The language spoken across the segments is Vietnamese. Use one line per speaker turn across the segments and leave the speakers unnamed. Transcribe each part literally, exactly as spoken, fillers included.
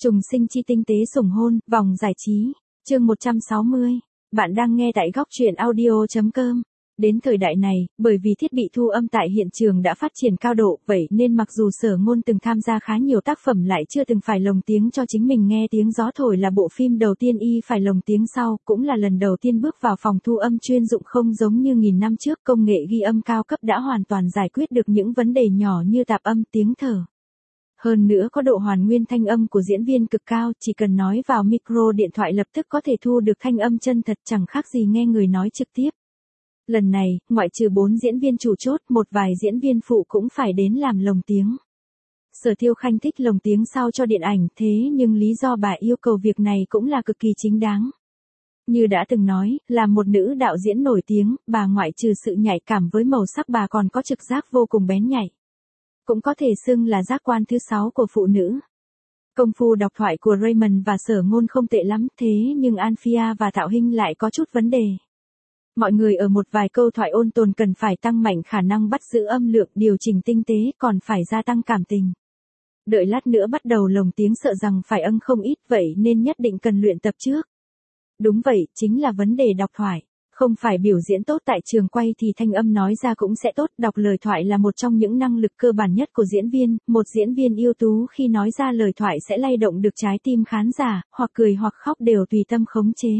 Trùng sinh chi tinh tế sủng hôn, vòng giải trí. Chương một trăm sáu mươi. Bạn đang nghe tại góc truyện audio chấm com. Đến thời đại này, bởi vì thiết bị thu âm tại hiện trường đã phát triển cao độ, vậy nên mặc dù Sở Ngôn từng tham gia khá nhiều tác phẩm lại chưa từng phải lồng tiếng cho chính mình nghe. Tiếng Gió Thổi là bộ phim đầu tiên y phải lồng tiếng sau, cũng là lần đầu tiên bước vào phòng thu âm chuyên dụng. Không giống như nghìn năm trước, công nghệ ghi âm cao cấp đã hoàn toàn giải quyết được những vấn đề nhỏ như tạp âm, tiếng thở. Hơn nữa có độ hoàn nguyên thanh âm của diễn viên cực cao, chỉ cần nói vào micro điện thoại lập tức có thể thu được thanh âm chân thật, chẳng khác gì nghe người nói trực tiếp. Lần này, ngoại trừ bốn diễn viên chủ chốt, một vài diễn viên phụ cũng phải đến làm lồng tiếng. Sở Tiêu Khanh thích lồng tiếng sao cho điện ảnh, thế nhưng lý do bà yêu cầu việc này cũng là cực kỳ chính đáng. Như đã từng nói, là một nữ đạo diễn nổi tiếng, bà ngoại trừ sự nhạy cảm với màu sắc bà còn có trực giác vô cùng bén nhạy. Cũng có thể xưng là giác quan thứ sáu của phụ nữ. Công phu đọc thoại của Raymond và Sở Ngôn không tệ lắm, thế nhưng Anphia và Thạo Hinh lại có chút vấn đề. Mọi người ở một vài câu thoại ôn tồn cần phải tăng mạnh khả năng bắt giữ âm lượng, điều chỉnh tinh tế, còn phải gia tăng cảm tình. Đợi lát nữa bắt đầu lồng tiếng sợ rằng phải âng không ít, vậy nên nhất định cần luyện tập trước. Đúng vậy, chính là vấn đề đọc thoại. Không phải biểu diễn tốt tại trường quay thì thanh âm nói ra cũng sẽ tốt, đọc lời thoại là một trong những năng lực cơ bản nhất của diễn viên, một diễn viên ưu tú khi nói ra lời thoại sẽ lay động được trái tim khán giả, hoặc cười hoặc khóc đều tùy tâm khống chế.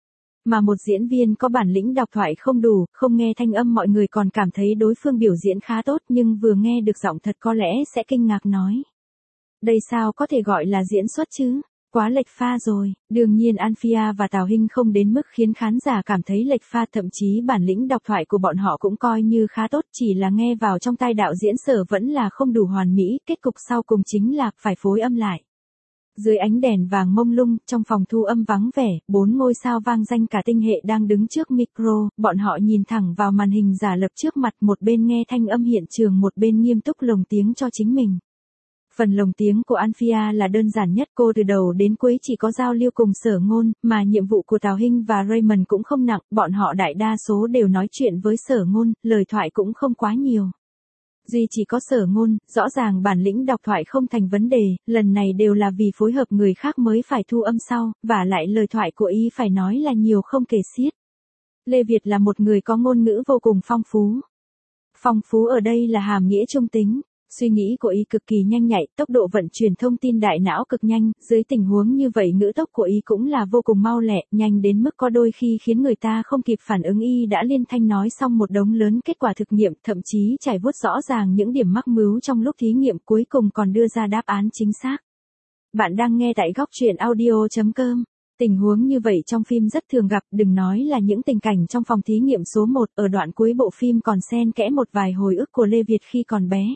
Mà một diễn viên có bản lĩnh đọc thoại không đủ, không nghe thanh âm mọi người còn cảm thấy đối phương biểu diễn khá tốt nhưng vừa nghe được giọng thật có lẽ sẽ kinh ngạc nói. Đây sao có thể gọi là diễn xuất chứ? Quá lệch pha rồi. Đương nhiên Anphia và Thảo Hinh không đến mức khiến khán giả cảm thấy lệch pha, thậm chí bản lĩnh đọc thoại của bọn họ cũng coi như khá tốt, chỉ là nghe vào trong tai đạo diễn Sở vẫn là không đủ hoàn mỹ, kết cục sau cùng chính là phải phối âm lại. Dưới ánh đèn vàng mông lung, trong phòng thu âm vắng vẻ, bốn ngôi sao vang danh cả tinh hệ đang đứng trước micro, bọn họ nhìn thẳng vào màn hình giả lập trước mặt, một bên nghe thanh âm hiện trường một bên nghiêm túc lồng tiếng cho chính mình. Phần lồng tiếng của Anphia là đơn giản nhất, cô từ đầu đến cuối chỉ có giao lưu cùng Sở Ngôn, mà nhiệm vụ của Thảo Hinh và Raymond cũng không nặng, bọn họ đại đa số đều nói chuyện với Sở Ngôn, lời thoại cũng không quá nhiều. Duy chỉ có Sở Ngôn, rõ ràng bản lĩnh đọc thoại không thành vấn đề, lần này đều là vì phối hợp người khác mới phải thu âm sau, và lại lời thoại của y phải nói là nhiều không kể xiết. Lê Việt là một người có ngôn ngữ vô cùng phong phú. Phong phú ở đây là hàm nghĩa trung tính. Suy nghĩ của y cực kỳ nhanh nhạy, tốc độ vận chuyển thông tin đại não cực nhanh, dưới tình huống như vậy ngữ tốc của y cũng là vô cùng mau lẹ, nhanh đến mức có đôi khi khiến người ta không kịp phản ứng. Y đã liên thanh nói xong một đống lớn kết quả thực nghiệm, thậm chí trải vuốt rõ ràng những điểm mắc mứu trong lúc thí nghiệm, cuối cùng còn đưa ra đáp án chính xác. Bạn đang nghe tại góc truyện audio chấm com. Tình huống như vậy trong phim rất thường gặp, đừng nói là những tình cảnh trong phòng thí nghiệm số một, ở đoạn cuối bộ phim còn xen kẽ một vài hồi ức của Lê Việt khi còn bé.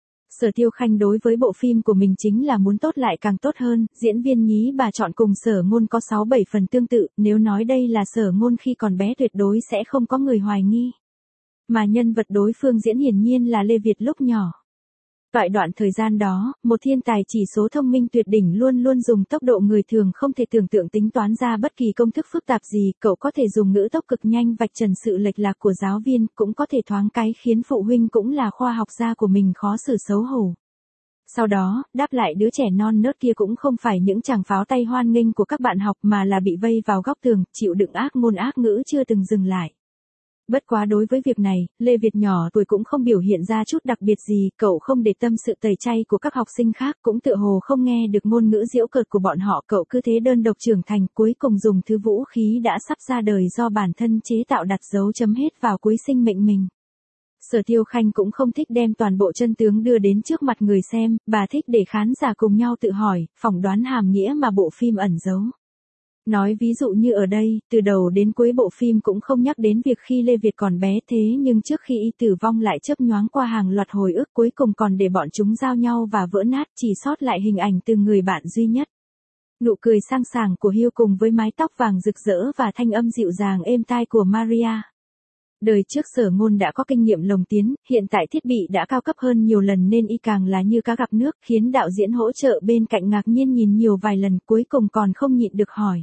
Sở Tiêu Khanh đối với bộ phim của mình chính là muốn tốt lại càng tốt hơn, diễn viên nhí bà chọn cùng Sở Ngôn có sáu bảy phần tương tự, nếu nói đây là Sở Ngôn khi còn bé tuyệt đối sẽ không có người hoài nghi. Mà nhân vật đối phương diễn hiển nhiên là Lê Việt lúc nhỏ. Tại đoạn thời gian đó, một thiên tài chỉ số thông minh tuyệt đỉnh luôn luôn dùng tốc độ người thường không thể tưởng tượng tính toán ra bất kỳ công thức phức tạp gì, cậu có thể dùng ngữ tốc cực nhanh vạch trần sự lệch lạc của giáo viên, cũng có thể thoáng cái khiến phụ huynh cũng là khoa học gia của mình khó xử xấu hổ. Sau đó, đáp lại đứa trẻ non nớt kia cũng không phải những chàng pháo tay hoan nghênh của các bạn học mà là bị vây vào góc tường, chịu đựng ác ngôn ác ngữ chưa từng dừng lại. Bất quá đối với việc này, Lê Việt nhỏ tuổi cũng không biểu hiện ra chút đặc biệt gì, cậu không để tâm sự tẩy chay của các học sinh khác, cũng tựa hồ không nghe được ngôn ngữ giễu cợt của bọn họ, cậu cứ thế đơn độc trưởng thành, cuối cùng dùng thứ vũ khí đã sắp ra đời do bản thân chế tạo đặt dấu chấm hết vào cuối sinh mệnh mình. Sở Tiêu Khanh cũng không thích đem toàn bộ chân tướng đưa đến trước mặt người xem, bà thích để khán giả cùng nhau tự hỏi, phỏng đoán hàm nghĩa mà bộ phim ẩn giấu. Nói ví dụ như ở đây, từ đầu đến cuối bộ phim cũng không nhắc đến việc khi Lê Việt còn bé, thế nhưng trước khi y tử vong lại chớp nhoáng qua hàng loạt hồi ức, cuối cùng còn để bọn chúng giao nhau và vỡ nát, chỉ sót lại hình ảnh từ người bạn duy nhất. Nụ cười sang sảng của Hugh cùng với mái tóc vàng rực rỡ và thanh âm dịu dàng êm tai của Maria. Đời trước Sở Ngôn đã có kinh nghiệm lồng tiếng, hiện tại thiết bị đã cao cấp hơn nhiều lần nên y càng là như cá gặp nước, khiến đạo diễn hỗ trợ bên cạnh ngạc nhiên nhìn nhiều vài lần, cuối cùng còn không nhịn được hỏi.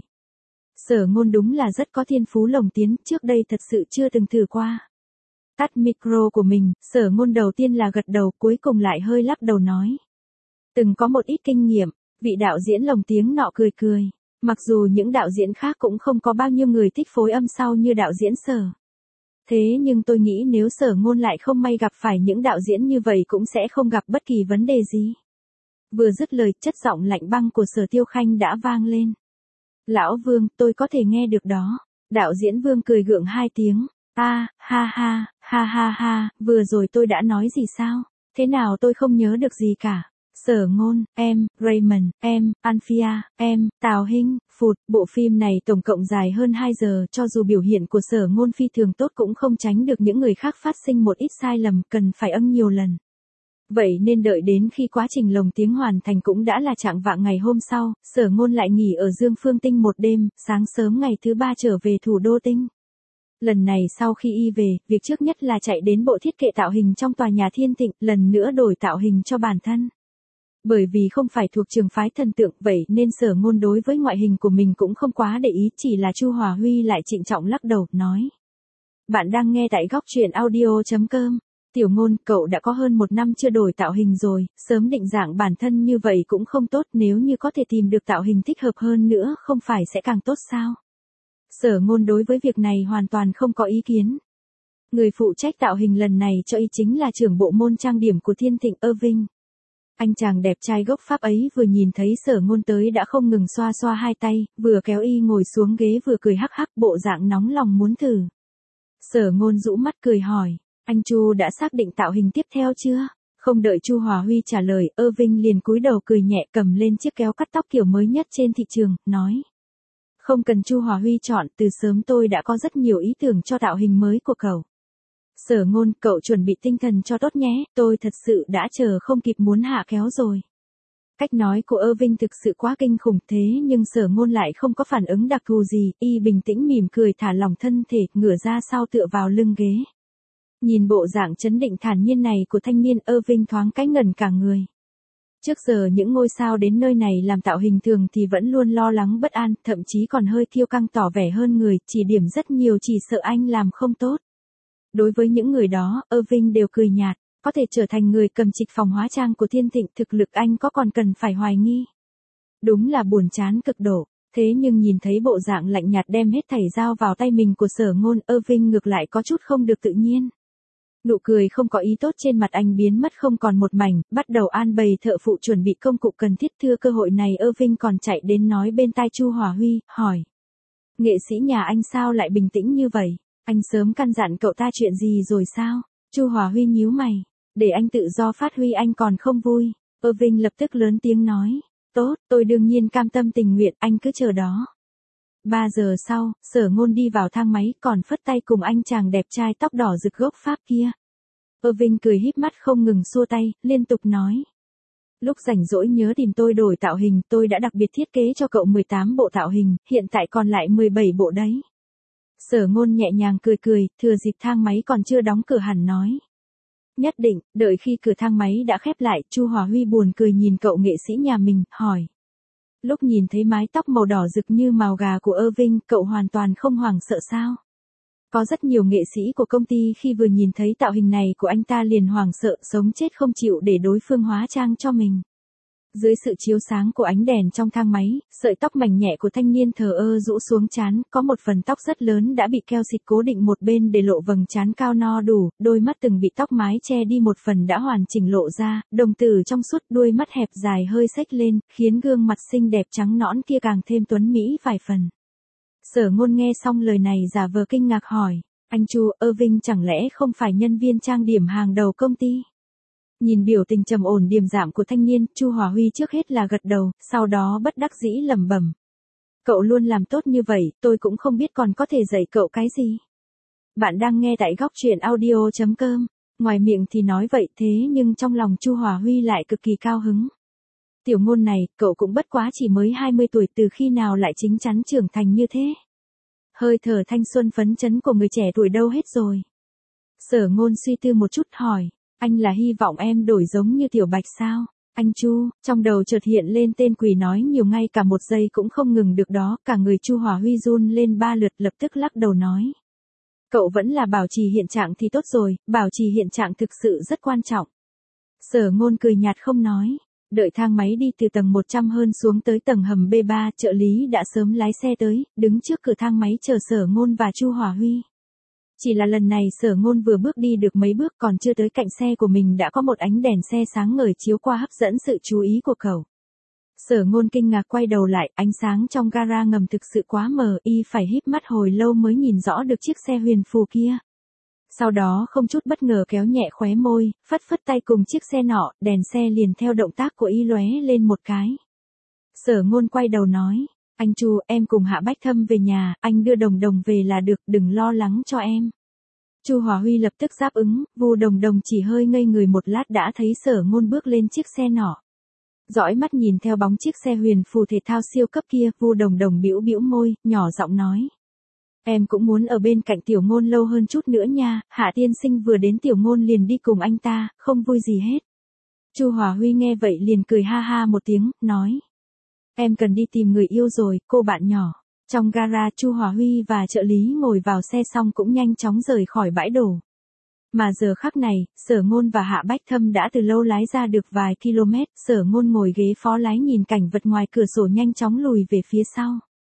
Sở Ngôn đúng là rất có thiên phú lồng tiếng, trước đây thật sự chưa từng thử qua. Tắt micro của mình, Sở Ngôn đầu tiên là gật đầu, cuối cùng lại hơi lắc đầu nói. Từng có một ít kinh nghiệm, Vị đạo diễn lồng tiếng nọ cười cười. Mặc dù những đạo diễn khác cũng không có bao nhiêu người thích phối âm sau như đạo diễn Sở. Thế nhưng tôi nghĩ nếu Sở Ngôn lại không may gặp phải những đạo diễn như vậy cũng sẽ không gặp bất kỳ vấn đề gì. Vừa dứt lời, chất giọng lạnh băng của Sở Tiêu Khanh đã vang lên. Lão Vương, tôi có thể nghe được đó. Đạo diễn Vương cười gượng hai tiếng. À, ha ha, ha ha ha, vừa rồi tôi đã nói gì sao? Thế nào tôi không nhớ được gì cả. Sở Ngôn, em, Raymond, em, Anphia, em, Tào Hinh, Phụt, bộ phim này tổng cộng dài hơn hai giờ, cho dù biểu hiện của Sở Ngôn phi thường tốt cũng không tránh được những người khác phát sinh một ít sai lầm, cần phải âm nhiều lần. Vậy nên đợi đến khi quá trình lồng tiếng hoàn thành cũng đã là trạng vạng ngày hôm sau, Sở Ngôn lại nghỉ ở Dương Phương Tinh một đêm, sáng sớm ngày thứ ba trở về thủ đô Tinh. Lần này sau khi y về, việc trước nhất là chạy đến bộ thiết kế tạo hình trong tòa nhà Thiên Thịnh, lần nữa đổi tạo hình cho bản thân. Bởi vì không phải thuộc trường phái thần tượng vậy nên Sở Ngôn đối với ngoại hình của mình cũng không quá để ý, chỉ là Chu Hòa Huy lại trịnh trọng lắc đầu, nói. Bạn đang nghe tại góc truyện audio chấm com. Tiểu Ngôn, cậu đã có hơn một năm chưa đổi tạo hình rồi, sớm định dạng bản thân như vậy cũng không tốt, nếu như có thể tìm được tạo hình thích hợp hơn nữa không phải sẽ càng tốt sao? Sở Ngôn đối với việc này hoàn toàn không có ý kiến. Người phụ trách tạo hình lần này cho y chính là trưởng bộ môn trang điểm của Thiên Thịnh Irving. Anh chàng đẹp trai gốc Pháp ấy vừa nhìn thấy Sở Ngôn tới đã không ngừng xoa xoa hai tay, vừa kéo y ngồi xuống ghế vừa cười hắc hắc, bộ dạng nóng lòng muốn thử. Sở Ngôn rũ mắt cười hỏi, anh Chu đã xác định tạo hình tiếp theo chưa? Không đợi Chu Hòa Huy trả lời, Irving liền cúi đầu cười nhẹ cầm lên chiếc kéo cắt tóc kiểu mới nhất trên thị trường, nói. Không cần Chu Hòa Huy chọn, từ sớm tôi đã có rất nhiều ý tưởng cho tạo hình mới của cậu. Sở Ngôn, cậu chuẩn bị tinh thần cho tốt nhé, tôi thật sự đã chờ không kịp muốn hạ kéo rồi. Cách nói của Irving thực sự quá kinh khủng, thế nhưng Sở Ngôn lại không có phản ứng đặc thù gì, y bình tĩnh mỉm cười thả lỏng thân thể, ngửa ra sau tựa vào lưng ghế. Nhìn bộ dạng trấn định thản nhiên này của thanh niên, Irving thoáng cái ngẩn cả người. Trước giờ những ngôi sao đến nơi này làm tạo hình thường thì vẫn luôn lo lắng bất an, thậm chí còn hơi kiêu căng tỏ vẻ hơn người, chỉ điểm rất nhiều chỉ sợ anh làm không tốt. Đối với những người đó, Irving đều cười nhạt, có thể trở thành người cầm trịch phòng hóa trang của Thiên Thịnh, thực lực anh có còn cần phải hoài nghi. Đúng là buồn chán cực độ, thế nhưng nhìn thấy bộ dạng lạnh nhạt đem hết thảy dao vào tay mình của Sở Ngôn, Irving ngược lại có chút không được tự nhiên. Nụ cười không có ý tốt trên mặt anh biến mất không còn một mảnh, bắt đầu an bày thợ phụ chuẩn bị công cụ cần thiết. Thưa cơ hội này Irving còn chạy đến nói bên tai Chu Hòa Huy, hỏi. Nghệ sĩ nhà anh sao lại bình tĩnh như vậy? Anh sớm căn dặn cậu ta chuyện gì rồi sao? Chu Hòa Huy nhíu mày. Để anh tự do phát huy anh còn không vui. Irving lập tức lớn tiếng nói. Tốt, tôi đương nhiên cam tâm tình nguyện, anh cứ chờ đó. Ba giờ sau, Sở Ngôn đi vào thang máy còn phất tay cùng anh chàng đẹp trai tóc đỏ rực gốc Pháp kia. Irving cười híp mắt không ngừng xua tay, liên tục nói. Lúc rảnh rỗi nhớ tìm tôi đổi tạo hình, tôi đã đặc biệt thiết kế cho cậu mười tám bộ tạo hình, hiện tại còn lại mười bảy bộ đấy. Sở Ngôn nhẹ nhàng cười cười, thừa dịp thang máy còn chưa đóng cửa hẳn nói. Nhất định, đợi khi cửa thang máy đã khép lại, Chu Hòa Huy buồn cười nhìn cậu nghệ sĩ nhà mình, hỏi. Lúc nhìn thấy mái tóc màu đỏ rực như mào gà của Irving, cậu hoàn toàn không hoảng sợ sao? Có rất nhiều nghệ sĩ của công ty khi vừa nhìn thấy tạo hình này của anh ta liền hoảng sợ, sống chết không chịu để đối phương hóa trang cho mình. Dưới sự chiếu sáng của ánh đèn trong thang máy, sợi tóc mảnh nhẹ của thanh niên thờ ơ rũ xuống trán, có một phần tóc rất lớn đã bị keo xịt cố định một bên để lộ vầng trán cao no đủ, đôi mắt từng bị tóc mái che đi một phần đã hoàn chỉnh lộ ra, đồng tử trong suốt, đuôi mắt hẹp dài hơi xếch lên, khiến gương mặt xinh đẹp trắng nõn kia càng thêm tuấn mỹ vài phần. Sở Ngôn nghe xong lời này giả vờ kinh ngạc hỏi, anh Chu, Irving chẳng lẽ không phải nhân viên trang điểm hàng đầu công ty? Nhìn biểu tình trầm ổn điềm đạm của thanh niên, Chu Hòa Huy trước hết là gật đầu, sau đó bất đắc dĩ lẩm bẩm. Cậu luôn làm tốt như vậy, tôi cũng không biết còn có thể dạy cậu cái gì. Bạn đang nghe tại góc truyện audio chấm com. Ngoài miệng thì nói vậy thế nhưng trong lòng Chu Hòa Huy lại cực kỳ cao hứng. Tiểu Ngôn này, cậu cũng bất quá chỉ mới hai mươi tuổi, từ khi nào lại chín chắn trưởng thành như thế? Hơi thở thanh xuân phấn chấn của người trẻ tuổi đâu hết rồi? Sở Ngôn suy tư một chút hỏi. Anh là hy vọng em đổi giống như Tiểu Bạch sao? Anh Chu, trong đầu chợt hiện lên tên quỷ nói nhiều ngay cả một giây cũng không ngừng được đó, cả người Chu Hòa Huy run lên ba lượt, lập tức lắc đầu nói. Cậu vẫn là bảo trì hiện trạng thì tốt rồi, bảo trì hiện trạng thực sự rất quan trọng. Sở Ngôn cười nhạt không nói. Đợi thang máy đi từ tầng một trăm hơn xuống tới tầng hầm B ba, trợ lý đã sớm lái xe tới, đứng trước cửa thang máy chờ Sở Ngôn và Chu Hòa Huy. Chỉ là lần này Sở Ngôn vừa bước đi được mấy bước còn chưa tới cạnh xe của mình đã có một ánh đèn xe sáng ngời chiếu qua hấp dẫn sự chú ý của cậu. Sở Ngôn kinh ngạc quay đầu lại, ánh sáng trong gara ngầm thực sự quá mờ, y phải híp mắt hồi lâu mới nhìn rõ được chiếc xe huyền phù kia. Sau đó không chút bất ngờ kéo nhẹ khóe môi, phất phất tay cùng chiếc xe nọ, đèn xe liền theo động tác của y lóe lên một cái. Sở Ngôn quay đầu nói, anh Chu, em cùng Hạ Bách Thâm về nhà, anh đưa Đồng Đồng về là được, đừng lo lắng cho em. Chu Hòa Huy lập tức đáp ứng, Vu Đồng Đồng chỉ hơi ngây người một lát đã thấy Sở Ngôn bước lên chiếc xe nọ. Dõi mắt nhìn theo bóng chiếc xe huyền phù thể thao siêu cấp kia, Vu Đồng Đồng bĩu bĩu môi, nhỏ giọng nói. Em cũng muốn ở bên cạnh Tiểu Ngôn lâu hơn chút nữa nha, Hạ tiên sinh vừa đến Tiểu Ngôn liền đi cùng anh ta, không vui gì hết. Chu Hòa Huy nghe vậy liền cười ha ha một tiếng, nói. Em cần đi tìm người yêu rồi, cô bạn nhỏ. Trong gara, Chu Hòa Huy và trợ lý ngồi vào xe xong cũng nhanh chóng rời khỏi bãi đổ. Mà giờ khắc này, Sở Ngôn và Hạ Bách Thâm đã từ lâu lái ra được vài km, Sở Ngôn ngồi ghế phó lái nhìn cảnh vật ngoài cửa sổ nhanh chóng lùi về phía sau.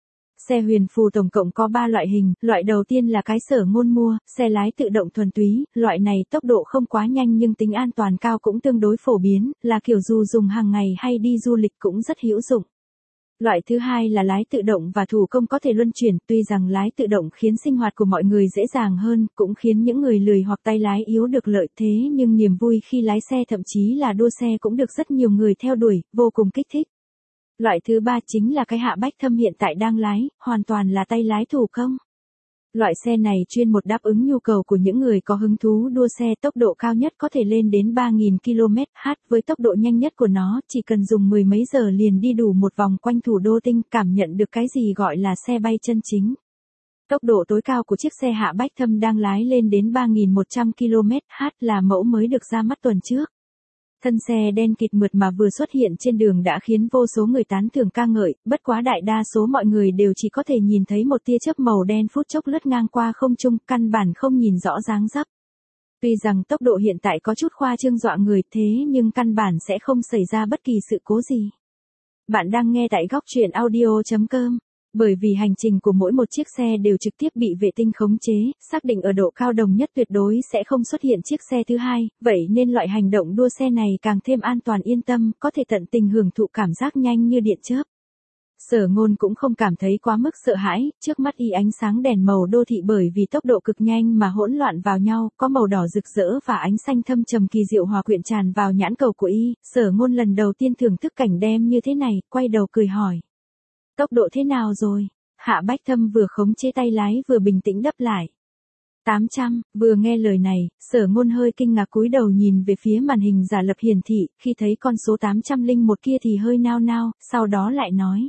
Xe huyền phù tổng cộng có ba loại hình, loại đầu tiên là cái Sở Ngôn mua, xe lái tự động thuần túy, loại này tốc độ không quá nhanh nhưng tính an toàn cao cũng tương đối phổ biến, là kiểu dù dùng hàng ngày hay đi du lịch cũng rất hữu dụng. Loại thứ hai là lái tự động và thủ công có thể luân chuyển, tuy rằng lái tự động khiến sinh hoạt của mọi người dễ dàng hơn, cũng khiến những người lười hoặc tay lái yếu được lợi thế nhưng niềm vui khi lái xe thậm chí là đua xe cũng được rất nhiều người theo đuổi, vô cùng kích thích. Loại thứ ba chính là cái Hạ Bách Thâm hiện tại đang lái, hoàn toàn là tay lái thủ công. Loại xe này chuyên một đáp ứng nhu cầu của những người có hứng thú đua xe, tốc độ cao nhất có thể lên đến ba nghìn ki lô mét trên giờ, với tốc độ nhanh nhất của nó chỉ cần dùng mười mấy giờ liền đi đủ một vòng quanh thủ đô Tinh, cảm nhận được cái gì gọi là xe bay chân chính. Tốc độ tối cao của chiếc xe Hạ Bách Thâm đang lái lên đến ba nghìn một trăm ki lô mét trên giờ là mẫu mới được ra mắt tuần trước. Thân xe đen kịt mượt mà vừa xuất hiện trên đường đã khiến vô số người tán thưởng ca ngợi, bất quá đại đa số mọi người đều chỉ có thể nhìn thấy một tia chớp màu đen phút chốc lướt ngang qua không trung, căn bản không nhìn rõ dáng dấp. Tuy rằng tốc độ hiện tại có chút khoa trương dọa người thế nhưng căn bản sẽ không xảy ra bất kỳ sự cố gì. Bạn đang nghe tại góc truyện audio chấm com. Bởi vì hành trình của mỗi một chiếc xe đều trực tiếp bị vệ tinh khống chế, xác định ở độ cao đồng nhất tuyệt đối sẽ không xuất hiện chiếc xe thứ hai, vậy nên loại hành động đua xe này càng thêm an toàn yên tâm, có thể tận tình hưởng thụ cảm giác nhanh như điện chớp. Sở Ngôn cũng không cảm thấy quá mức sợ hãi, trước mắt y ánh sáng đèn màu đô thị bởi vì tốc độ cực nhanh mà hỗn loạn vào nhau, có màu đỏ rực rỡ và ánh xanh thâm trầm kỳ diệu hòa quyện tràn vào nhãn cầu của y, Sở Ngôn lần đầu tiên thưởng thức cảnh đem như thế này, quay đầu cười hỏi. Tốc độ thế nào rồi? Hạ Bách Thâm vừa khống chế tay lái vừa bình tĩnh đáp lại. tám trăm, vừa nghe lời này, Sở Ngôn hơi kinh ngạc cúi đầu nhìn về phía màn hình giả lập hiển thị, khi thấy con số tám trăm lẻ một kia thì hơi nao nao, sau đó lại nói.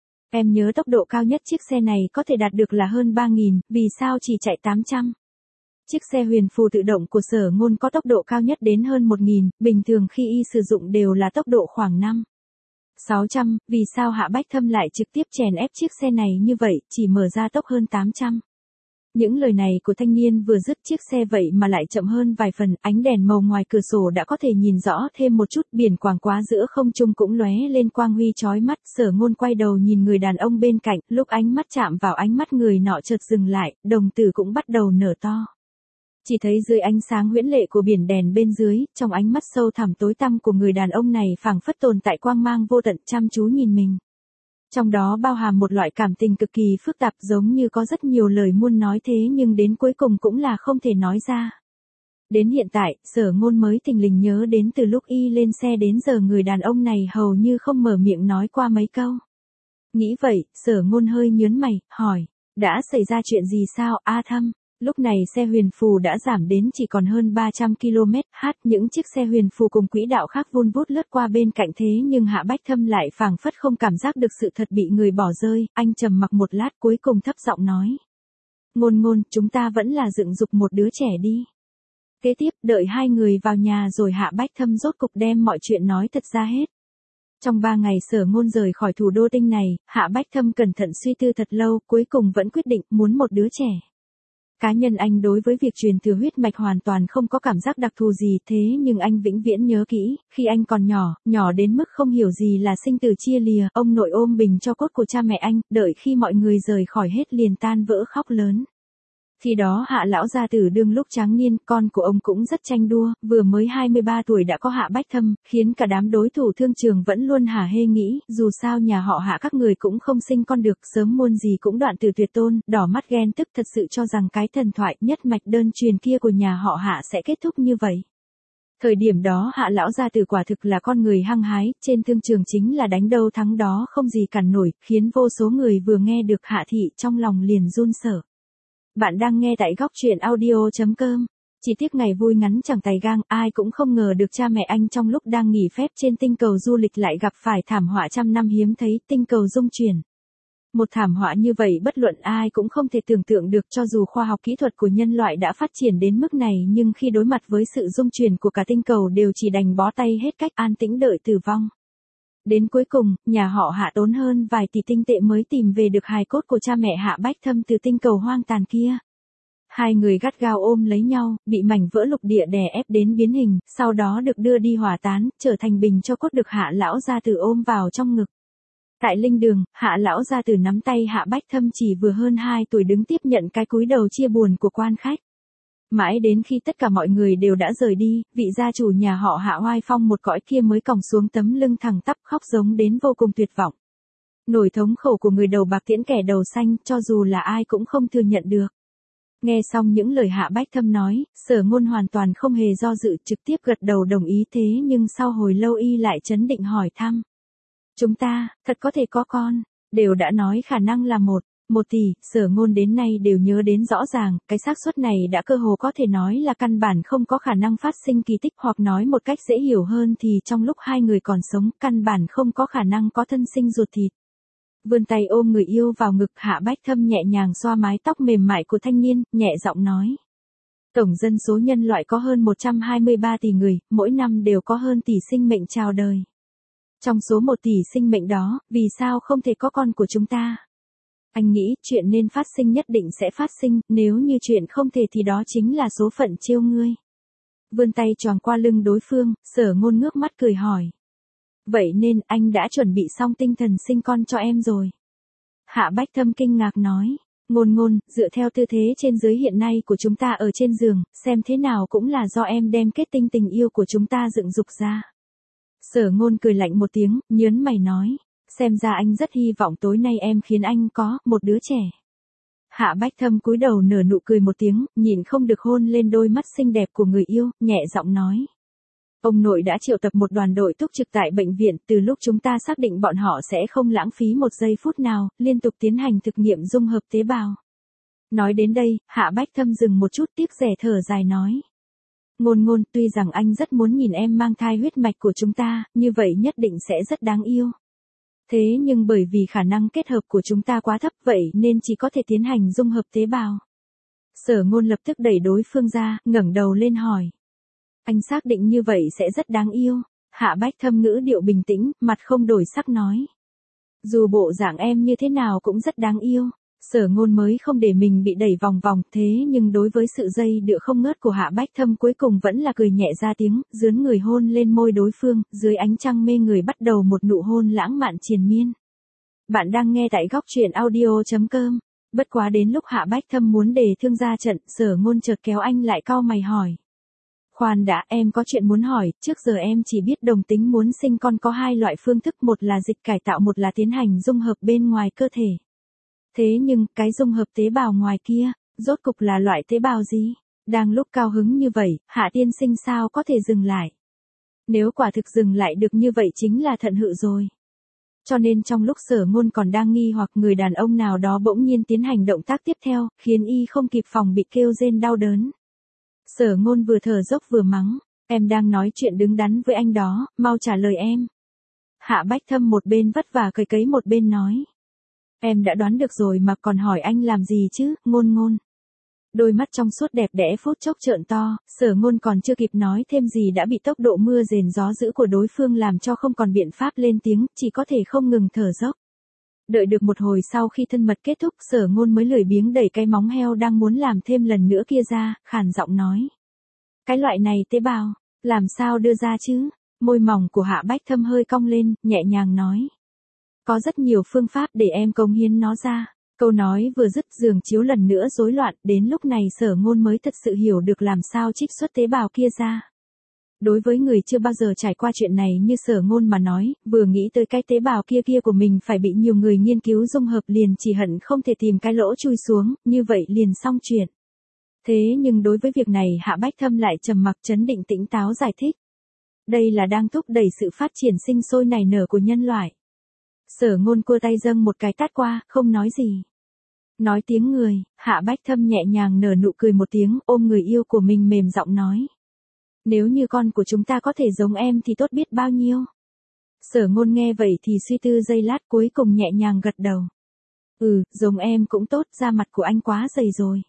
Em nhớ tốc độ cao nhất chiếc xe này có thể đạt được là hơn ba nghìn, vì sao chỉ chạy tám trăm? Chiếc xe huyền phù tự động của Sở Ngôn có tốc độ cao nhất đến hơn một nghìn, bình thường khi y sử dụng đều là tốc độ khoảng năm sáu trăm, vì sao Hạ Bách Thâm lại trực tiếp chèn ép chiếc xe này như vậy, chỉ mở ra tốc hơn tám trăm. Những lời này của thanh niên vừa dứt chiếc xe vậy mà lại chậm hơn vài phần, ánh đèn màu ngoài cửa sổ đã có thể nhìn rõ thêm một chút, biển quảng quá giữa không trung cũng lóe lên quang huy chói mắt, Sở Ngôn quay đầu nhìn người đàn ông bên cạnh, lúc ánh mắt chạm vào ánh mắt người nọ chợt dừng lại, đồng tử cũng bắt đầu nở to. Chỉ thấy dưới ánh sáng huyễn lệ của biển đèn bên dưới, trong ánh mắt sâu thẳm tối tăm của người đàn ông này phảng phất tồn tại quang mang vô tận chăm chú nhìn mình. Trong đó bao hàm một loại cảm tình cực kỳ phức tạp giống như có rất nhiều lời muốn nói thế nhưng đến cuối cùng cũng là không thể nói ra. Đến hiện tại, Sở Ngôn mới thình lình nhớ đến từ lúc y lên xe đến giờ người đàn ông này hầu như không mở miệng nói qua mấy câu. Nghĩ vậy, Sở Ngôn hơi nhướng mày, hỏi, đã xảy ra chuyện gì sao, A Thâm? Lúc này xe huyền phù đã giảm đến chỉ còn hơn ba trăm ki lô mét trên giờ, những chiếc xe huyền phù cùng quỹ đạo khác vun vút lướt qua bên cạnh thế nhưng Hạ Bách Thâm lại phảng phất không cảm giác được sự thật bị người bỏ rơi, anh trầm mặc một lát cuối cùng thấp giọng nói. Ngôn Ngôn, chúng ta vẫn là dựng dục một đứa trẻ đi. Kế tiếp, đợi hai người vào nhà rồi Hạ Bách Thâm rốt cục đem mọi chuyện nói thật ra hết. Trong ba ngày Sở Ngôn rời khỏi thủ đô Tinh này, Hạ Bách Thâm cẩn thận suy tư thật lâu, cuối cùng vẫn quyết định muốn một đứa trẻ. Cá nhân anh đối với việc truyền thừa huyết mạch hoàn toàn không có cảm giác đặc thù gì, thế nhưng anh vĩnh viễn nhớ kỹ, khi anh còn nhỏ, nhỏ đến mức không hiểu gì là sinh tử chia lìa, ông nội ôm bình cho cốt của cha mẹ anh, đợi khi mọi người rời khỏi hết liền tan vỡ khóc lớn. Khi đó Hạ lão gia tử đương lúc tráng niên, con của ông cũng rất tranh đua, vừa mới hai mươi ba tuổi đã có Hạ Bách Thâm, khiến cả đám đối thủ thương trường vẫn luôn hả hê nghĩ, dù sao nhà họ Hạ các người cũng không sinh con được, sớm muôn gì cũng đoạn từ tuyệt tôn, đỏ mắt ghen tức thật sự cho rằng cái thần thoại nhất mạch đơn truyền kia của nhà họ Hạ sẽ kết thúc như vậy. Thời điểm đó Hạ lão gia tử quả thực là con người hăng hái, trên thương trường chính là đánh đâu thắng đó không gì cản nổi, khiến vô số người vừa nghe được Hạ thị trong lòng liền run sợ. Bạn đang nghe tại góc truyện audio chấm com. Chỉ tiếc ngày vui ngắn chẳng tày gang, ai cũng không ngờ được cha mẹ anh trong lúc đang nghỉ phép trên tinh cầu du lịch lại gặp phải thảm họa trăm năm hiếm thấy, tinh cầu rung chuyển. Một thảm họa như vậy bất luận ai cũng không thể tưởng tượng được, cho dù khoa học kỹ thuật của nhân loại đã phát triển đến mức này nhưng khi đối mặt với sự rung chuyển của cả tinh cầu đều chỉ đành bó tay hết cách an tĩnh đợi tử vong. Đến cuối cùng, nhà họ Hạ tốn hơn vài tỷ tinh tệ mới tìm về được hài cốt của cha mẹ Hạ Bách Thâm từ tinh cầu hoang tàn kia. Hai người gắt gao ôm lấy nhau, bị mảnh vỡ lục địa đè ép đến biến hình, sau đó được đưa đi hỏa tán, trở thành bình cho cốt được Hạ lão gia tử ôm vào trong ngực. Tại linh đường, Hạ lão gia tử nắm tay Hạ Bách Thâm chỉ vừa hơn hai tuổi đứng tiếp nhận cái cúi đầu chia buồn của quan khách. Mãi đến khi tất cả mọi người đều đã rời đi, vị gia chủ nhà họ Hạ oai phong một cõi kia mới còng xuống tấm lưng thẳng tắp khóc giống đến vô cùng tuyệt vọng. Nỗi thống khổ của người đầu bạc tiễn kẻ đầu xanh, cho dù là ai cũng không thừa nhận được. Nghe xong những lời Hạ Bách Thâm nói, Sở Ngôn hoàn toàn không hề do dự, trực tiếp gật đầu đồng ý, thế nhưng sau hồi lâu y lại trấn định hỏi thăm. Chúng ta, thật có thể có con, đều đã nói khả năng là một. Một tỷ, Sở Ngôn đến nay đều nhớ đến rõ ràng, cái xác suất này đã cơ hồ có thể nói là căn bản không có khả năng phát sinh kỳ tích, hoặc nói một cách dễ hiểu hơn thì trong lúc hai người còn sống, căn bản không có khả năng có thân sinh ruột thịt. Vươn tay ôm người yêu vào ngực, Hạ Bách Thâm nhẹ nhàng xoa mái tóc mềm mại của thanh niên, nhẹ giọng nói. Tổng dân số nhân loại có hơn một trăm hai mươi ba tỷ người, mỗi năm đều có hơn tỷ sinh mệnh chào đời. Trong số một tỷ sinh mệnh đó, vì sao không thể có con của chúng ta? Anh nghĩ chuyện nên phát sinh nhất định sẽ phát sinh, nếu như chuyện không thể thì đó chính là số phận trêu ngươi. Vươn tay choàng qua lưng đối phương, Sở Ngôn ngước mắt cười hỏi. Vậy nên anh đã chuẩn bị xong tinh thần sinh con cho em rồi. Hạ Bách Thâm kinh ngạc nói. Ngôn Ngôn, dựa theo tư thế trên dưới hiện nay của chúng ta ở trên giường, xem thế nào cũng là do em đem kết tinh tình yêu của chúng ta dựng dục ra. Sở Ngôn cười lạnh một tiếng, nhớn mày nói. Xem ra anh rất hy vọng tối nay em khiến anh có một đứa trẻ. Hạ Bách Thâm cúi đầu nở nụ cười một tiếng, nhìn không được hôn lên đôi mắt xinh đẹp của người yêu, nhẹ giọng nói. Ông nội đã triệu tập một đoàn đội túc trực tại bệnh viện, từ lúc chúng ta xác định bọn họ sẽ không lãng phí một giây phút nào, liên tục tiến hành thực nghiệm dung hợp tế bào. Nói đến đây, Hạ Bách Thâm dừng một chút tiếc rẻ thở dài nói. Ngôn Ngôn, tuy rằng anh rất muốn nhìn em mang thai huyết mạch của chúng ta, như vậy nhất định sẽ rất đáng yêu. Thế nhưng bởi vì khả năng kết hợp của chúng ta quá thấp vậy nên chỉ có thể tiến hành dung hợp tế bào. Sở Ngôn lập tức đẩy đối phương ra, ngẩng đầu lên hỏi. Anh xác định như vậy sẽ rất đáng yêu. Hạ Bách Thâm ngữ điệu bình tĩnh, mặt không đổi sắc nói. Dù bộ dạng em như thế nào cũng rất đáng yêu. Sở Ngôn mới không để mình bị đẩy vòng vòng, thế nhưng đối với sự dây dựa không ngớt của Hạ Bách Thâm cuối cùng vẫn là cười nhẹ ra tiếng, dướn người hôn lên môi đối phương, dưới ánh trăng mê người bắt đầu một nụ hôn lãng mạn triền miên. Bạn đang nghe tại góc truyện audio chấm com. Bất quá đến lúc Hạ Bách Thâm muốn đề thương ra trận, Sở Ngôn chợt kéo anh lại cau mày hỏi. Khoan đã, em có chuyện muốn hỏi, trước giờ em chỉ biết đồng tính muốn sinh con có hai loại phương thức, một là dịch cải tạo, một là tiến hành dung hợp bên ngoài cơ thể. Thế nhưng, cái dung hợp tế bào ngoài kia, rốt cục là loại tế bào gì? Đang lúc cao hứng như vậy, Hạ tiên sinh sao có thể dừng lại? Nếu quả thực dừng lại được như vậy chính là thận hự rồi. Cho nên trong lúc Sở Ngôn còn đang nghi hoặc, người đàn ông nào đó bỗng nhiên tiến hành động tác tiếp theo, khiến y không kịp phòng bị kêu rên đau đớn. Sở Ngôn vừa thở dốc vừa mắng, em đang nói chuyện đứng đắn với anh đó, mau trả lời em. Hạ Bách Thâm một bên vất vả cầy cấy một bên nói. Em đã đoán được rồi mà còn hỏi anh làm gì chứ, Ngôn Ngôn. Đôi mắt trong suốt đẹp đẽ phút chốc trợn to, Sở Ngôn còn chưa kịp nói thêm gì đã bị tốc độ mưa rền gió dữ của đối phương làm cho không còn biện pháp lên tiếng, chỉ có thể không ngừng thở dốc. Đợi được một hồi sau khi thân mật kết thúc, Sở Ngôn mới lười biếng đẩy cái móng heo đang muốn làm thêm lần nữa kia ra, khàn giọng nói. Cái loại này tế bào, làm sao đưa ra chứ? Môi mỏng của Hạ Bách Thâm hơi cong lên, nhẹ nhàng nói. Có rất nhiều phương pháp để em cống hiến nó ra. Câu nói vừa dứt, giường chiếu lần nữa rối loạn, đến lúc này Sở Ngôn mới thật sự hiểu được làm sao trích xuất tế bào kia ra. Đối với người chưa bao giờ trải qua chuyện này như Sở Ngôn mà nói, vừa nghĩ tới cái tế bào kia kia của mình phải bị nhiều người nghiên cứu dung hợp liền chỉ hận không thể tìm cái lỗ chui xuống, như vậy liền xong chuyện. Thế nhưng đối với việc này Hạ Bách Thâm lại trầm mặc trấn định tĩnh táo giải thích. Đây là đang thúc đẩy sự phát triển sinh sôi nảy nở của nhân loại. Sở Ngôn cua tay dâng một cái tát qua, không nói gì. Nói tiếng người, Hạ Bách Thâm nhẹ nhàng nở nụ cười một tiếng, ôm người yêu của mình mềm giọng nói. Nếu như con của chúng ta có thể giống em thì tốt biết bao nhiêu. Sở Ngôn nghe vậy thì suy tư giây lát, cuối cùng nhẹ nhàng gật đầu. Ừ, giống em cũng tốt, da mặt của anh quá dày rồi.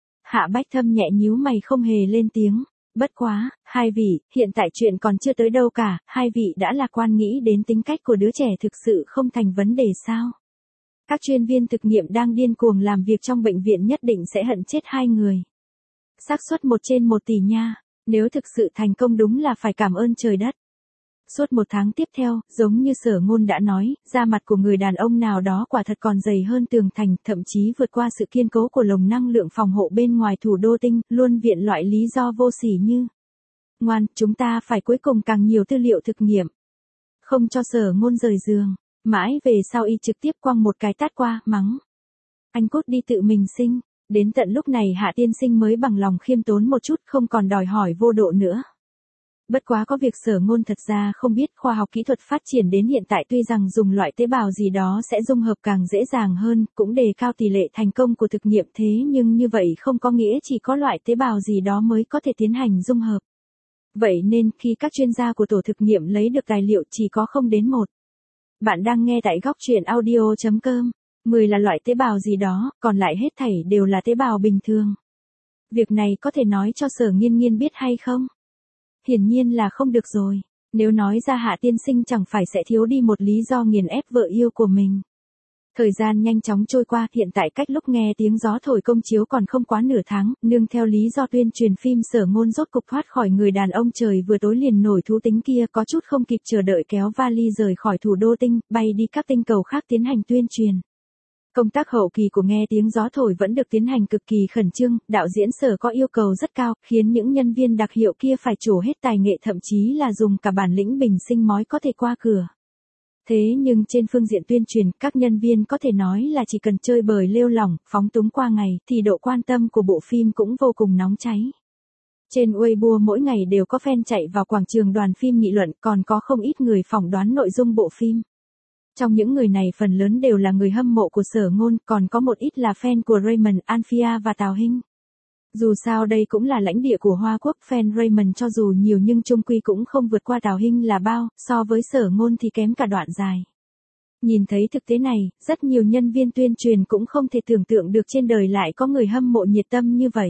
Hạ Bách Thâm nhẹ nhíu mày không hề lên tiếng. Bất quá, hai vị, hiện tại chuyện còn chưa tới đâu cả, hai vị đã lạc quan nghĩ đến tính cách của đứa trẻ thực sự không thành vấn đề sao? Các chuyên viên thực nghiệm đang điên cuồng làm việc trong bệnh viện nhất định sẽ hận chết hai người. Xác suất một trên một tỷ nha, nếu thực sự thành công đúng là phải cảm ơn trời đất. Suốt một tháng tiếp theo, giống như Sở Ngôn đã nói, da mặt của người đàn ông nào đó quả thật còn dày hơn tường thành, thậm chí vượt qua sự kiên cố của lồng năng lượng phòng hộ bên ngoài thủ đô tinh, luôn viện loại lý do vô sỉ như. Ngoan, chúng ta phải cuối cùng càng nhiều tư liệu thực nghiệm. Không cho Sở Ngôn rời giường, mãi về sau y trực tiếp quăng một cái tát qua, mắng. Anh cút đi tự mình sinh, đến tận lúc này Hạ tiên sinh mới bằng lòng khiêm tốn một chút, không còn đòi hỏi vô độ nữa. Bất quá có việc Sở Ngôn thật ra không biết, khoa học kỹ thuật phát triển đến hiện tại tuy rằng dùng loại tế bào gì đó sẽ dung hợp càng dễ dàng hơn, cũng đề cao tỷ lệ thành công của thực nghiệm, thế nhưng như vậy không có nghĩa chỉ có loại tế bào gì đó mới có thể tiến hành dung hợp. Vậy nên khi các chuyên gia của tổ thực nghiệm lấy được tài liệu chỉ có không đến một. Bạn đang nghe tại góc truyện audio chấm com. mười là loại tế bào gì đó, còn lại hết thảy đều là tế bào bình thường. Việc này có thể nói cho Sở Nghiên Nghiên biết hay không? Hiển nhiên là không được rồi. Nếu nói ra Hạ tiên sinh chẳng phải sẽ thiếu đi một lý do nghiền ép vợ yêu của mình. Thời gian nhanh chóng trôi qua, hiện tại cách lúc nghe tiếng gió thổi công chiếu còn không quá nửa tháng, nương theo lý do tuyên truyền phim, Sở Ngôn rốt cục thoát khỏi người đàn ông trời vừa tối liền nổi thú tính kia, có chút không kịp chờ đợi kéo vali rời khỏi thủ đô tinh, bay đi các tinh cầu khác tiến hành tuyên truyền. Công tác hậu kỳ của nghe tiếng gió thổi vẫn được tiến hành cực kỳ khẩn trương, đạo diễn Sở có yêu cầu rất cao, khiến những nhân viên đặc hiệu kia phải trổ hết tài nghệ, thậm chí là dùng cả bản lĩnh bình sinh mới có thể qua cửa. Thế nhưng trên phương diện tuyên truyền, các nhân viên có thể nói là chỉ cần chơi bời lêu lỏng, phóng túng qua ngày, thì độ quan tâm của bộ phim cũng vô cùng nóng cháy. Trên Weibo mỗi ngày đều có fan chạy vào quảng trường đoàn phim nghị luận, còn có không ít người phỏng đoán nội dung bộ phim. Trong những người này phần lớn đều là người hâm mộ của Sở Ngôn, còn có một ít là fan của Raymond, Anphia và Tào Hinh. Dù sao đây cũng là lãnh địa của Hoa Quốc, fan Raymond cho dù nhiều nhưng chung quy cũng không vượt qua Tào Hinh là bao, so với Sở Ngôn thì kém cả đoạn dài. Nhìn thấy thực tế này, rất nhiều nhân viên tuyên truyền cũng không thể tưởng tượng được trên đời lại có người hâm mộ nhiệt tâm như vậy.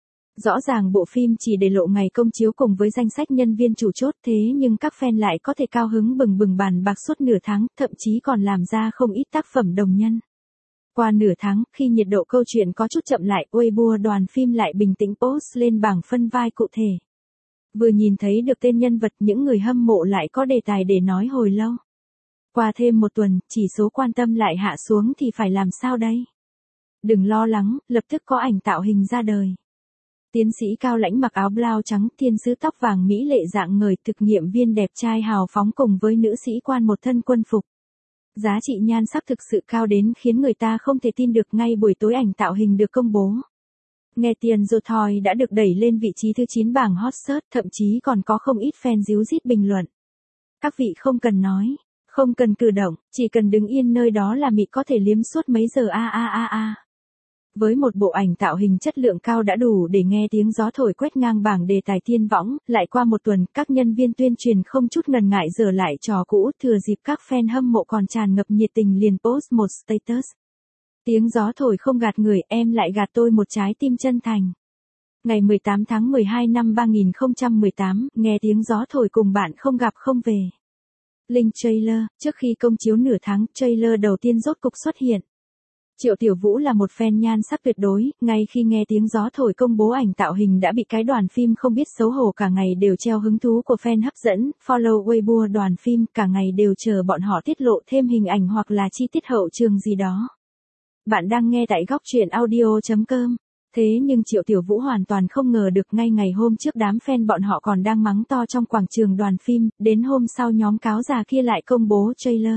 Rõ ràng bộ phim chỉ để lộ ngày công chiếu cùng với danh sách nhân viên chủ chốt, thế nhưng các fan lại có thể cao hứng bừng bừng bàn bạc suốt nửa tháng, thậm chí còn làm ra không ít tác phẩm đồng nhân. Qua nửa tháng, khi nhiệt độ câu chuyện có chút chậm lại, Weibo đoàn phim lại bình tĩnh post lên bảng phân vai cụ thể. Vừa nhìn thấy được tên nhân vật, những người hâm mộ lại có đề tài để nói hồi lâu. Qua thêm một tuần, chỉ số quan tâm lại hạ xuống thì phải làm sao đây? Đừng lo lắng, lập tức có ảnh tạo hình ra đời. Tiến sĩ cao lãnh mặc áo blau trắng, thiên sứ tóc vàng mỹ lệ dạng người, thực nghiệm viên đẹp trai hào phóng cùng với nữ sĩ quan một thân quân phục. Giá trị nhan sắc thực sự cao đến khiến người ta không thể tin được. Ngay buổi tối ảnh tạo hình được công bố. Nghe tiền Jothoi đã được đẩy lên vị trí thứ chín bảng hot search, thậm chí còn có không ít fan díu dít bình luận. Các vị không cần nói, không cần cử động, chỉ cần đứng yên nơi đó là mị có thể liếm suốt mấy giờ a a a a. Với một bộ ảnh tạo hình chất lượng cao đã đủ để nghe tiếng gió thổi quét ngang bảng đề tài thiên võng, lại qua một tuần, các nhân viên tuyên truyền không chút ngần ngại dở lại trò cũ, thừa dịp các fan hâm mộ còn tràn ngập nhiệt tình liền post một status. Tiếng gió thổi không gạt người, em lại gạt tôi một trái tim chân thành. Ngày mười tám tháng mười hai năm ba nghìn không trăm mười tám, nghe tiếng gió thổi cùng bạn không gặp không về. Link trailer, trước khi công chiếu nửa tháng, trailer đầu tiên rốt cục xuất hiện. Triệu Tiểu Vũ là một fan nhan sắc tuyệt đối, ngay khi nghe tiếng gió thổi công bố ảnh tạo hình đã bị cái đoàn phim không biết xấu hổ cả ngày đều treo hứng thú của fan hấp dẫn, follow Weibo đoàn phim cả ngày đều chờ bọn họ tiết lộ thêm hình ảnh hoặc là chi tiết hậu trường gì đó. Bạn đang nghe tại góc truyện audio chấm com. Thế nhưng Triệu Tiểu Vũ hoàn toàn không ngờ được ngay ngày hôm trước đám fan bọn họ còn đang mắng to trong quảng trường đoàn phim, đến hôm sau nhóm cáo già kia lại công bố trailer.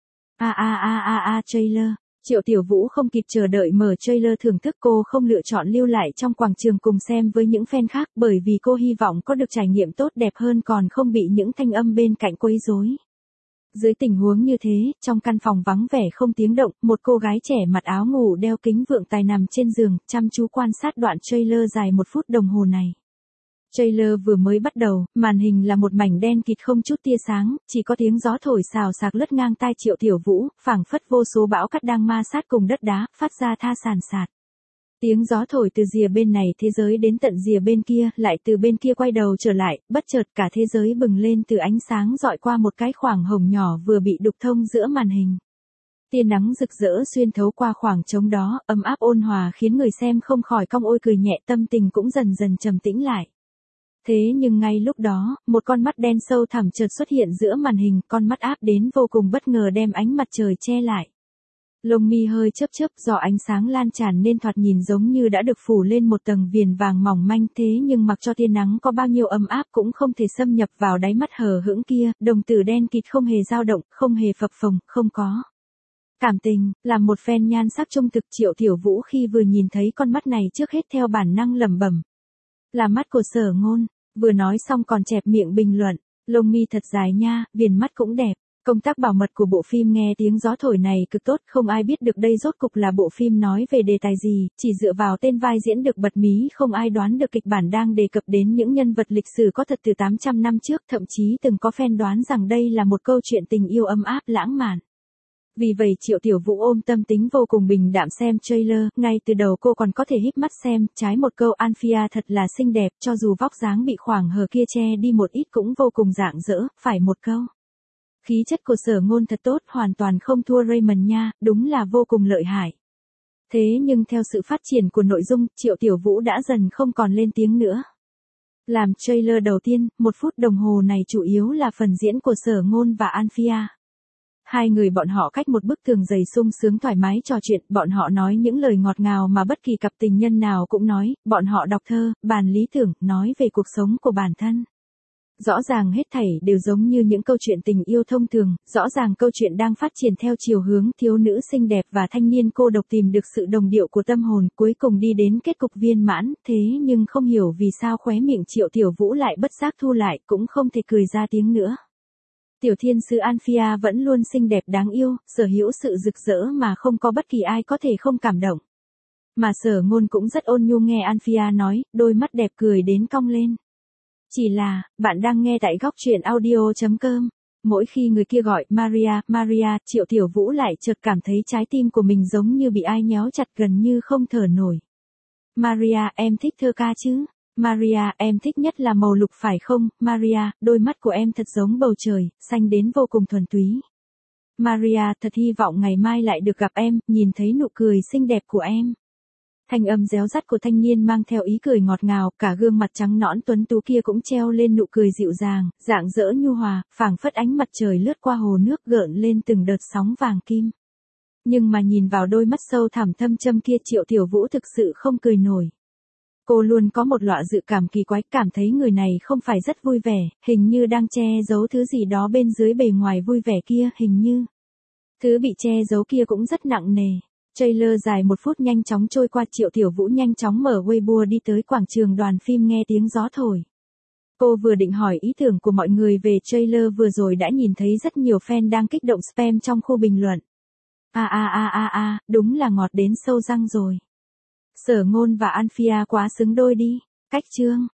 A a a a a trailer. Triệu Tiểu Vũ không kịp chờ đợi mở trailer thưởng thức, cô không lựa chọn lưu lại trong quảng trường cùng xem với những fan khác bởi vì cô hy vọng có được trải nghiệm tốt đẹp hơn còn không bị những thanh âm bên cạnh quấy rối. Dưới tình huống như thế, trong căn phòng vắng vẻ không tiếng động, một cô gái trẻ mặc áo ngủ đeo kính vượng tài nằm trên giường, chăm chú quan sát đoạn trailer dài một phút đồng hồ này. Trailer vừa mới bắt đầu, màn hình là một mảnh đen kịt không chút tia sáng, chỉ có tiếng gió thổi xào xạc lướt ngang tai Triệu Tiểu Vũ, phảng phất vô số bão cát đang ma sát cùng đất đá, phát ra tha sàn sạt. Tiếng gió thổi từ rìa bên này thế giới đến tận rìa bên kia, lại từ bên kia quay đầu trở lại, bất chợt cả thế giới bừng lên từ ánh sáng dọi qua một cái khoảng hồng nhỏ vừa bị đục thông giữa màn hình. Tia nắng rực rỡ xuyên thấu qua khoảng trống đó, ấm áp ôn hòa khiến người xem không khỏi cong ôi cười nhẹ, tâm tình cũng dần dần trầm tĩnh lại. Thế nhưng ngay lúc đó, một con mắt đen sâu thẳm chợt xuất hiện giữa màn hình, con mắt áp đến vô cùng bất ngờ đem ánh mặt trời che lại. Lông mi hơi chớp chớp do ánh sáng lan tràn nên thoạt nhìn giống như đã được phủ lên một tầng viền vàng mỏng manh, thế nhưng mặc cho tia nắng có bao nhiêu ấm áp cũng không thể xâm nhập vào đáy mắt hờ hững kia, đồng tử đen kịt không hề dao động, không hề phập phồng, không có cảm tình. Làm một fan nhan sắc trung thực, Triệu Tiểu Vũ khi vừa nhìn thấy con mắt này trước hết theo bản năng lẩm bẩm. Là mắt của Sở Ngôn, vừa nói xong còn chẹp miệng bình luận, lông mi thật dài nha, viền mắt cũng đẹp. Công tác bảo mật của bộ phim nghe tiếng gió thổi này cực tốt, không ai biết được đây rốt cục là bộ phim nói về đề tài gì, chỉ dựa vào tên vai diễn được bật mí không ai đoán được kịch bản đang đề cập đến những nhân vật lịch sử có thật từ tám trăm năm trước, thậm chí từng có fan đoán rằng đây là một câu chuyện tình yêu ấm áp lãng mạn. Vì vậy Triệu Tiểu Vũ ôm tâm tính vô cùng bình đạm xem trailer, ngay từ đầu cô còn có thể híp mắt xem, trái một câu Anfia thật là xinh đẹp, cho dù vóc dáng bị khoảng hở kia che đi một ít cũng vô cùng rạng rỡ, phải một câu. Khí chất của Sở Ngôn thật tốt, hoàn toàn không thua Raymond nha, đúng là vô cùng lợi hại. Thế nhưng theo sự phát triển của nội dung, Triệu Tiểu Vũ đã dần không còn lên tiếng nữa. Làm trailer đầu tiên, một phút đồng hồ này chủ yếu là phần diễn của Sở Ngôn và Anfia. Hai người bọn họ cách một bức tường dày sung sướng thoải mái trò chuyện, bọn họ nói những lời ngọt ngào mà bất kỳ cặp tình nhân nào cũng nói, bọn họ đọc thơ, bàn lý tưởng, nói về cuộc sống của bản thân. Rõ ràng hết thảy đều giống như những câu chuyện tình yêu thông thường, rõ ràng câu chuyện đang phát triển theo chiều hướng thiếu nữ xinh đẹp và thanh niên cô độc tìm được sự đồng điệu của tâm hồn, cuối cùng đi đến kết cục viên mãn, thế nhưng không hiểu vì sao khóe miệng Triệu Tiểu Vũ lại bất giác thu lại, cũng không thể cười ra tiếng nữa. Tiểu thiên sứ Anfia vẫn luôn xinh đẹp đáng yêu, sở hữu sự rực rỡ mà không có bất kỳ ai có thể không cảm động. Mà Sở Ngôn cũng rất ôn nhu nghe Anfia nói, đôi mắt đẹp cười đến cong lên. Chỉ là, bạn đang nghe tại góc truyện audio chấm com. Mỗi khi người kia gọi Maria, Maria, Triệu Tiểu Vũ lại chợt cảm thấy trái tim của mình giống như bị ai nhéo chặt gần như không thở nổi. Maria, em thích thơ ca chứ? Maria, em thích nhất là màu lục phải không? Maria, đôi mắt của em thật giống bầu trời, xanh đến vô cùng thuần túy. Maria, thật hy vọng ngày mai lại được gặp em, nhìn thấy nụ cười xinh đẹp của em. Thanh âm réo rắt của thanh niên mang theo ý cười ngọt ngào, cả gương mặt trắng nõn tuấn tú kia cũng treo lên nụ cười dịu dàng, rạng rỡ nhu hòa, phảng phất ánh mặt trời lướt qua hồ nước gợn lên từng đợt sóng vàng kim. Nhưng mà nhìn vào đôi mắt sâu thẳm thâm châm kia, Triệu Tiểu Vũ thực sự không cười nổi. Cô luôn có một loại dự cảm kỳ quái, cảm thấy người này không phải rất vui vẻ, hình như đang che giấu thứ gì đó bên dưới bề ngoài vui vẻ kia, hình như thứ bị che giấu kia cũng rất nặng nề. Trailer dài một phút nhanh chóng trôi qua, Triệu Tiểu Vũ nhanh chóng mở Weibo đi tới quảng trường đoàn phim nghe tiếng gió thổi. Cô vừa định hỏi ý tưởng của mọi người về trailer vừa rồi đã nhìn thấy rất nhiều fan đang kích động spam trong khu bình luận. A a a a a, đúng là ngọt đến sâu răng rồi. Sở Ngôn và Anfia quá xứng đôi đi. Cách chương